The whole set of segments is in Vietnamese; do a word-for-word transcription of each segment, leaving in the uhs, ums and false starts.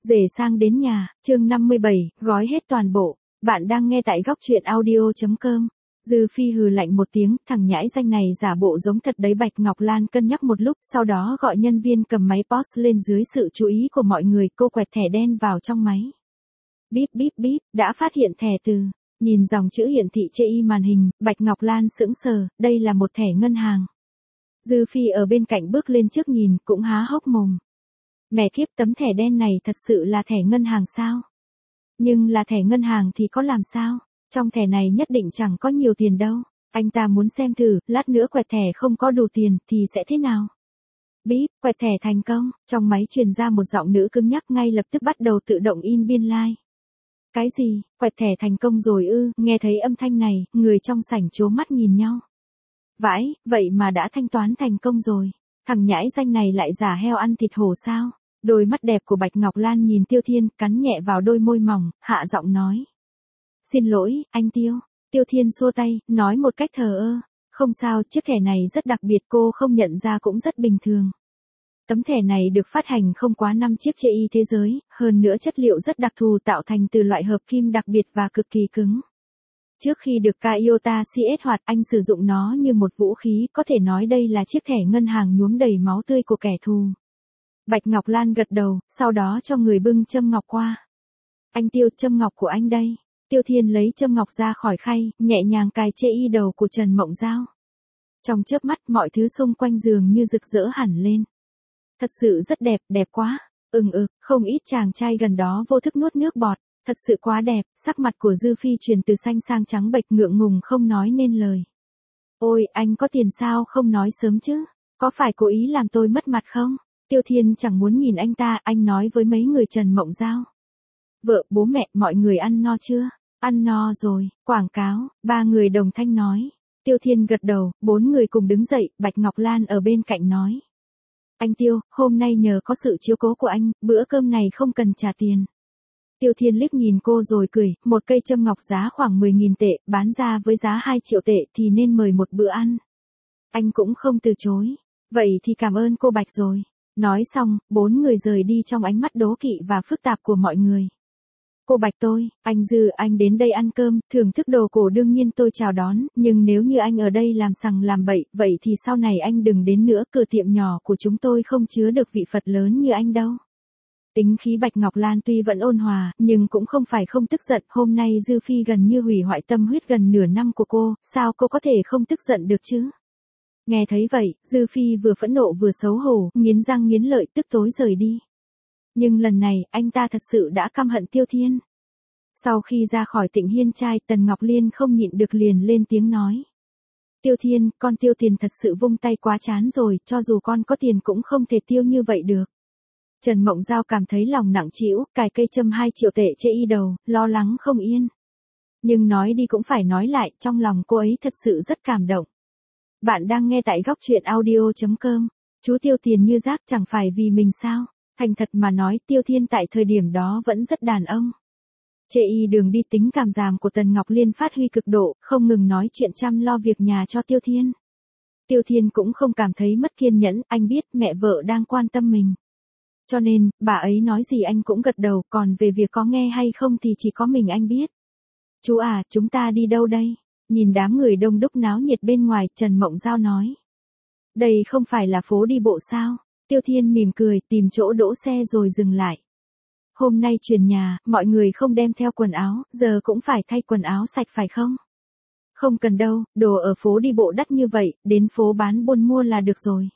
Rể sang đến nhà, chương năm mươi bảy, gói hết toàn bộ. Bạn đang nghe tại góc truyện audio chấm com. Dư Phi hừ lạnh một tiếng, thằng nhãi danh này giả bộ giống thật đấy. Bạch Ngọc Lan cân nhắc một lúc, sau đó gọi nhân viên cầm máy pê ô ét lên dưới sự chú ý của mọi người. Cô quẹt thẻ đen vào trong máy. Bíp bíp bíp, đã phát hiện thẻ từ. Nhìn dòng chữ hiển thị trên màn hình, Bạch Ngọc Lan sững sờ, đây là một thẻ ngân hàng. Dư Phi ở bên cạnh bước lên trước nhìn, cũng há hốc mồm. Mẹ kiếp, tấm thẻ đen này thật sự là thẻ ngân hàng sao? Nhưng là thẻ ngân hàng thì có làm sao? Trong thẻ này nhất định chẳng có nhiều tiền đâu. Anh ta muốn xem thử, lát nữa quẹt thẻ không có đủ tiền thì sẽ thế nào? Bíp, quẹt thẻ thành công, trong máy truyền ra một giọng nữ cứng nhắc, ngay lập tức bắt đầu tự động in biên lai. Cái gì, quẹt thẻ thành công rồi ư? Nghe thấy âm thanh này, người trong sảnh trố mắt nhìn nhau. Vãi, vậy mà đã thanh toán thành công rồi. Thằng nhãi danh này lại giả heo ăn thịt hổ sao? Đôi mắt đẹp của Bạch Ngọc Lan nhìn Tiêu Thiên, cắn nhẹ vào đôi môi mỏng, hạ giọng nói. Xin lỗi, anh Tiêu. Tiêu Thiên xua tay, nói một cách thờ ơ. Không sao, chiếc thẻ này rất đặc biệt, cô không nhận ra cũng rất bình thường. Tấm thẻ này được phát hành không quá năm chiếc trên thế giới, hơn nữa chất liệu rất đặc thù, tạo thành từ loại hợp kim đặc biệt và cực kỳ cứng. Trước khi được Toyota xê ét hoạt, anh sử dụng nó như một vũ khí, có thể nói đây là chiếc thẻ ngân hàng nhuốm đầy máu tươi của kẻ thù. Bạch Ngọc Lan gật đầu, sau đó cho người bưng châm ngọc qua. Anh Tiêu, châm ngọc của anh đây. Tiêu Thiên lấy châm ngọc ra khỏi khay, nhẹ nhàng cài trên y đầu của Trần Mộng Giao. Trong chớp mắt, mọi thứ xung quanh giường như rực rỡ hẳn lên. Thật sự rất đẹp, đẹp quá. Ừm ừ, không ít chàng trai gần đó vô thức nuốt nước bọt. Thật sự quá đẹp, sắc mặt của Dư Phi chuyển từ xanh sang trắng bệch, ngượng ngùng không nói nên lời. Ôi, anh có tiền sao không nói sớm chứ? Có phải cố ý làm tôi mất mặt không? Tiêu Thiên chẳng muốn nhìn anh ta, anh nói với mấy người Trần Mộng Giao. Vợ, bố mẹ, mọi người ăn no chưa? Ăn no rồi, quảng cáo, ba người đồng thanh nói. Tiêu Thiên gật đầu, bốn người cùng đứng dậy, Bạch Ngọc Lan ở bên cạnh nói. Anh Tiêu, hôm nay nhờ có sự chiếu cố của anh, bữa cơm này không cần trả tiền. Tiêu Thiên liếc nhìn cô rồi cười, một cây châm ngọc giá khoảng mười nghìn tệ, bán ra với giá hai triệu tệ thì nên mời một bữa ăn. Anh cũng không từ chối. Vậy thì cảm ơn cô Bạch rồi. Nói xong, bốn người rời đi trong ánh mắt đố kỵ và phức tạp của mọi người. Cô Bạch tôi, anh Dư, anh đến đây ăn cơm, thưởng thức đồ cổ đương nhiên tôi chào đón, nhưng nếu như anh ở đây làm sằng làm bậy, vậy thì sau này anh đừng đến nữa, cửa tiệm nhỏ của chúng tôi không chứa được vị Phật lớn như anh đâu. Tính khí Bạch Ngọc Lan tuy vẫn ôn hòa, nhưng cũng không phải không tức giận, hôm nay Dư Phi gần như hủy hoại tâm huyết gần nửa năm của cô, sao cô có thể không tức giận được chứ? Nghe thấy vậy, Dư Phi vừa phẫn nộ vừa xấu hổ, nghiến răng nghiến lợi tức tối rời đi. Nhưng lần này, anh ta thật sự đã căm hận Tiêu Thiên. Sau khi ra khỏi Tịnh Hiên trai, Tần Ngọc Liên không nhịn được liền lên tiếng nói. Tiêu Thiên, con tiêu tiền thật sự vung tay quá chán rồi, cho dù con có tiền cũng không thể tiêu như vậy được. Trần Mộng Giao cảm thấy lòng nặng trĩu, cài cây châm hai triệu tệ trên y đầu, lo lắng không yên. Nhưng nói đi cũng phải nói lại, trong lòng cô ấy thật sự rất cảm động. Bạn đang nghe tại góc truyện audio chấm com. Chú tiêu tiền như rác chẳng phải vì mình sao? Thành thật mà nói, Tiêu Thiên tại thời điểm đó vẫn rất đàn ông. Chê y đường đi tính cảm giảm của Tần Ngọc Liên phát huy cực độ, không ngừng nói chuyện chăm lo việc nhà cho Tiêu Thiên. Tiêu Thiên cũng không cảm thấy mất kiên nhẫn, anh biết mẹ vợ đang quan tâm mình. Cho nên, bà ấy nói gì anh cũng gật đầu, còn về việc có nghe hay không thì chỉ có mình anh biết. Chú à, chúng ta đi đâu đây? Nhìn đám người đông đúc náo nhiệt bên ngoài, Trần Mộng Giao nói. Đây không phải là phố đi bộ sao? Tiêu Thiên mỉm cười, tìm chỗ đỗ xe rồi dừng lại. Hôm nay chuyển nhà, mọi người không đem theo quần áo, giờ cũng phải thay quần áo sạch phải không? Không cần đâu, đồ ở phố đi bộ đắt như vậy, đến phố bán buôn mua là được rồi.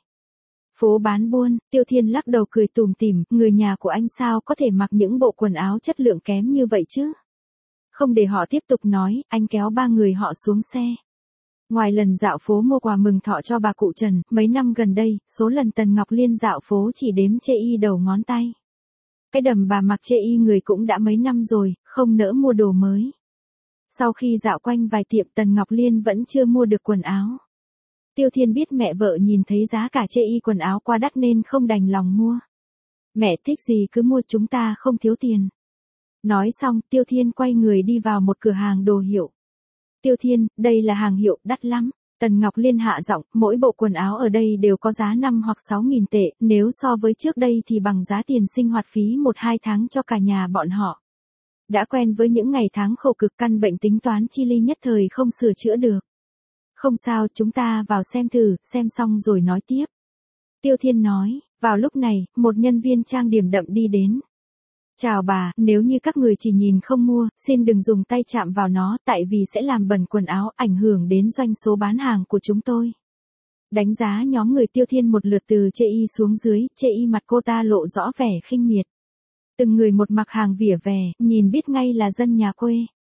Phố bán buôn, Tiêu Thiên lắc đầu cười tủm tỉm, người nhà của anh sao có thể mặc những bộ quần áo chất lượng kém như vậy chứ? Không để họ tiếp tục nói, anh kéo ba người họ xuống xe. Ngoài lần dạo phố mua quà mừng thọ cho bà cụ Trần, mấy năm gần đây, số lần Tần Ngọc Liên dạo phố chỉ đếm chê y đầu ngón tay. Cái đầm bà mặc chê y người cũng đã mấy năm rồi, không nỡ mua đồ mới. Sau khi dạo quanh vài tiệm, Tần Ngọc Liên vẫn chưa mua được quần áo. Tiêu Thiên biết mẹ vợ nhìn thấy giá cả chê y quần áo quá đắt nên không đành lòng mua. Mẹ thích gì cứ mua, chúng ta không thiếu tiền. Nói xong, Tiêu Thiên quay người đi vào một cửa hàng đồ hiệu. Tiêu Thiên, đây là hàng hiệu đắt lắm. Tần Ngọc Liên hạ giọng, mỗi bộ quần áo ở đây đều có giá năm hoặc sáu nghìn tệ, nếu so với trước đây thì bằng giá tiền sinh hoạt phí một hai tháng cho cả nhà bọn họ. Đã quen với những ngày tháng khổ cực, căn bệnh tính toán chi ly nhất thời không sửa chữa được. Không sao, chúng ta vào xem thử, xem xong rồi nói tiếp. Tiêu Thiên nói, vào lúc này, một nhân viên trang điểm đậm đi đến. Chào bà, nếu như các người chỉ nhìn không mua, xin đừng dùng tay chạm vào nó, tại vì sẽ làm bẩn quần áo, ảnh hưởng đến doanh số bán hàng của chúng tôi. Đánh giá nhóm người Tiêu Thiên một lượt từ chê y xuống dưới, chê y mặt cô ta lộ rõ vẻ khinh miệt. Từng người một mặc hàng vỉa hè, nhìn biết ngay là dân nhà quê.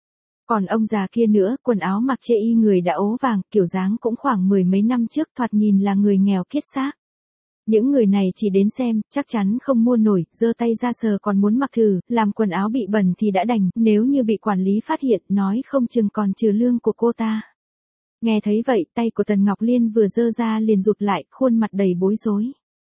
Còn ông già kia nữa, quần áo mặc chê y người đã ố vàng, kiểu dáng cũng khoảng mười mấy năm trước, thoạt nhìn là người nghèo kiết xác. Những người này chỉ đến xem, chắc chắn không mua nổi, giơ tay ra sờ còn muốn mặc thử, làm quần áo bị bẩn thì đã đành, nếu như bị quản lý phát hiện, nói không chừng còn trừ lương của cô ta. Nghe thấy vậy, tay của Tần Ngọc Liên vừa giơ ra liền rụt lại, khuôn mặt đầy bối rối.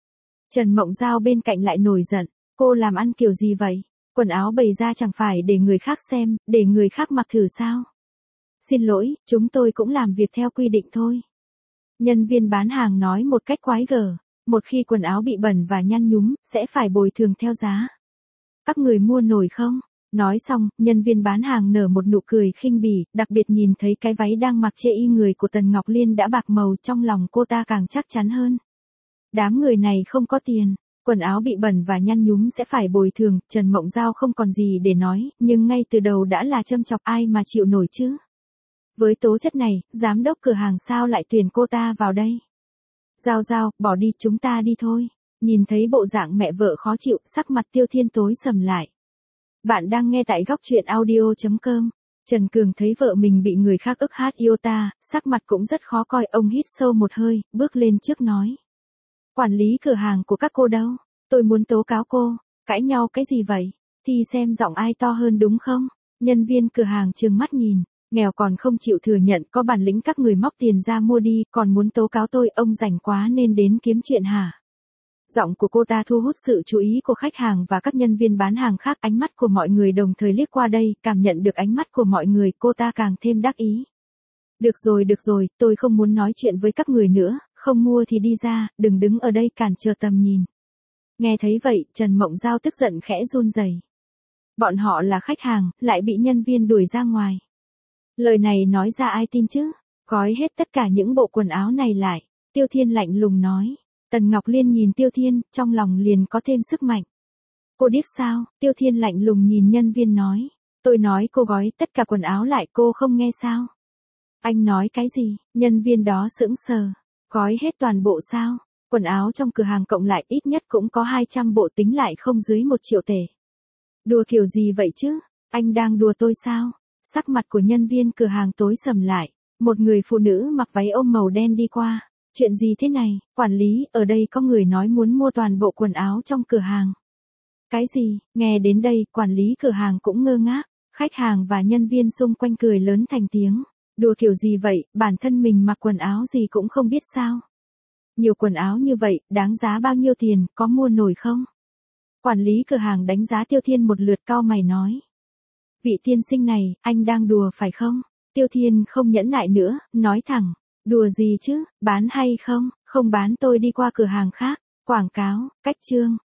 Trần Mộng Giao bên cạnh lại nổi giận, cô làm ăn kiểu gì vậy? Quần áo bày ra chẳng phải để người khác xem, để người khác mặc thử sao? Xin lỗi, chúng tôi cũng làm việc theo quy định thôi. Nhân viên bán hàng nói một cách quái gở. Một khi quần áo bị bẩn và nhăn nhúm, sẽ phải bồi thường theo giá. Các người mua nổi không? Nói xong, nhân viên bán hàng nở một nụ cười khinh bỉ, đặc biệt nhìn thấy cái váy đang mặc chê y người của Tần Ngọc Liên đã bạc màu, trong lòng cô ta càng chắc chắn hơn. Đám người này không có tiền, quần áo bị bẩn và nhăn nhúm sẽ phải bồi thường, Trần Mộng Giao không còn gì để nói, nhưng ngay từ đầu đã là châm chọc, ai mà chịu nổi chứ. Với tố chất này, giám đốc cửa hàng sao lại tuyển cô ta vào đây? Giao Giao, bỏ đi, chúng ta đi thôi. Nhìn thấy bộ dạng mẹ vợ khó chịu, sắc mặt Tiêu Thiên tối sầm lại. Bạn đang nghe tại góc truyện audio chấm com. Trần Cường thấy vợ mình bị người khác ức hát yêu ta, sắc mặt cũng rất khó coi, ông hít sâu một hơi, bước lên trước nói. Quản lý cửa hàng của các cô đâu? Tôi muốn tố cáo cô. Cãi nhau cái gì vậy? Thì xem giọng ai to hơn đúng không? Nhân viên cửa hàng trừng mắt nhìn. Nghèo còn không chịu thừa nhận, có bản lĩnh các người móc tiền ra mua đi, còn muốn tố cáo tôi, ông rảnh quá nên đến kiếm chuyện hả? Giọng của cô ta thu hút sự chú ý của khách hàng và các nhân viên bán hàng khác, ánh mắt của mọi người đồng thời liếc qua đây, cảm nhận được ánh mắt của mọi người, cô ta càng thêm đắc ý. Được rồi, được rồi, tôi không muốn nói chuyện với các người nữa, không mua thì đi ra, đừng đứng ở đây cản trở tầm nhìn. Nghe thấy vậy, Trần Mộng Giao tức giận khẽ run rẩy. Bọn họ là khách hàng, lại bị nhân viên đuổi ra ngoài. Lời này nói ra ai tin chứ? Gói hết tất cả những bộ quần áo này lại. Tiêu Thiên lạnh lùng nói. Tần Ngọc Liên nhìn Tiêu Thiên, trong lòng liền có thêm sức mạnh. Cô điếc sao? Tiêu Thiên lạnh lùng nhìn nhân viên nói. Tôi nói cô gói tất cả quần áo lại, cô không nghe sao? Anh nói cái gì? Nhân viên đó sững sờ. Gói hết toàn bộ sao? Quần áo trong cửa hàng cộng lại ít nhất cũng có hai trăm bộ, tính lại không dưới một triệu tệ. Đùa kiểu gì vậy chứ? Anh đang đùa tôi sao? Sắc mặt của nhân viên cửa hàng tối sầm lại. Một người phụ nữ mặc váy ôm màu đen đi qua. Chuyện gì thế này? Quản lý, ở đây có người nói muốn mua toàn bộ quần áo trong cửa hàng. Cái gì? Nghe đến đây, quản lý cửa hàng cũng ngơ ngác. Khách hàng và nhân viên xung quanh cười lớn thành tiếng. Đùa kiểu gì vậy, bản thân mình mặc quần áo gì cũng không biết sao? Nhiều quần áo như vậy, đáng giá bao nhiêu tiền, có mua nổi không? Quản lý cửa hàng đánh giá Tiêu Thiên một lượt, cau mày nói. Vị tiên sinh này, anh đang đùa phải không? Tiêu Thiên không nhẫn nại nữa, nói thẳng. Đùa gì chứ, bán hay không? Không bán tôi đi qua cửa hàng khác. Quảng cáo, cách chương.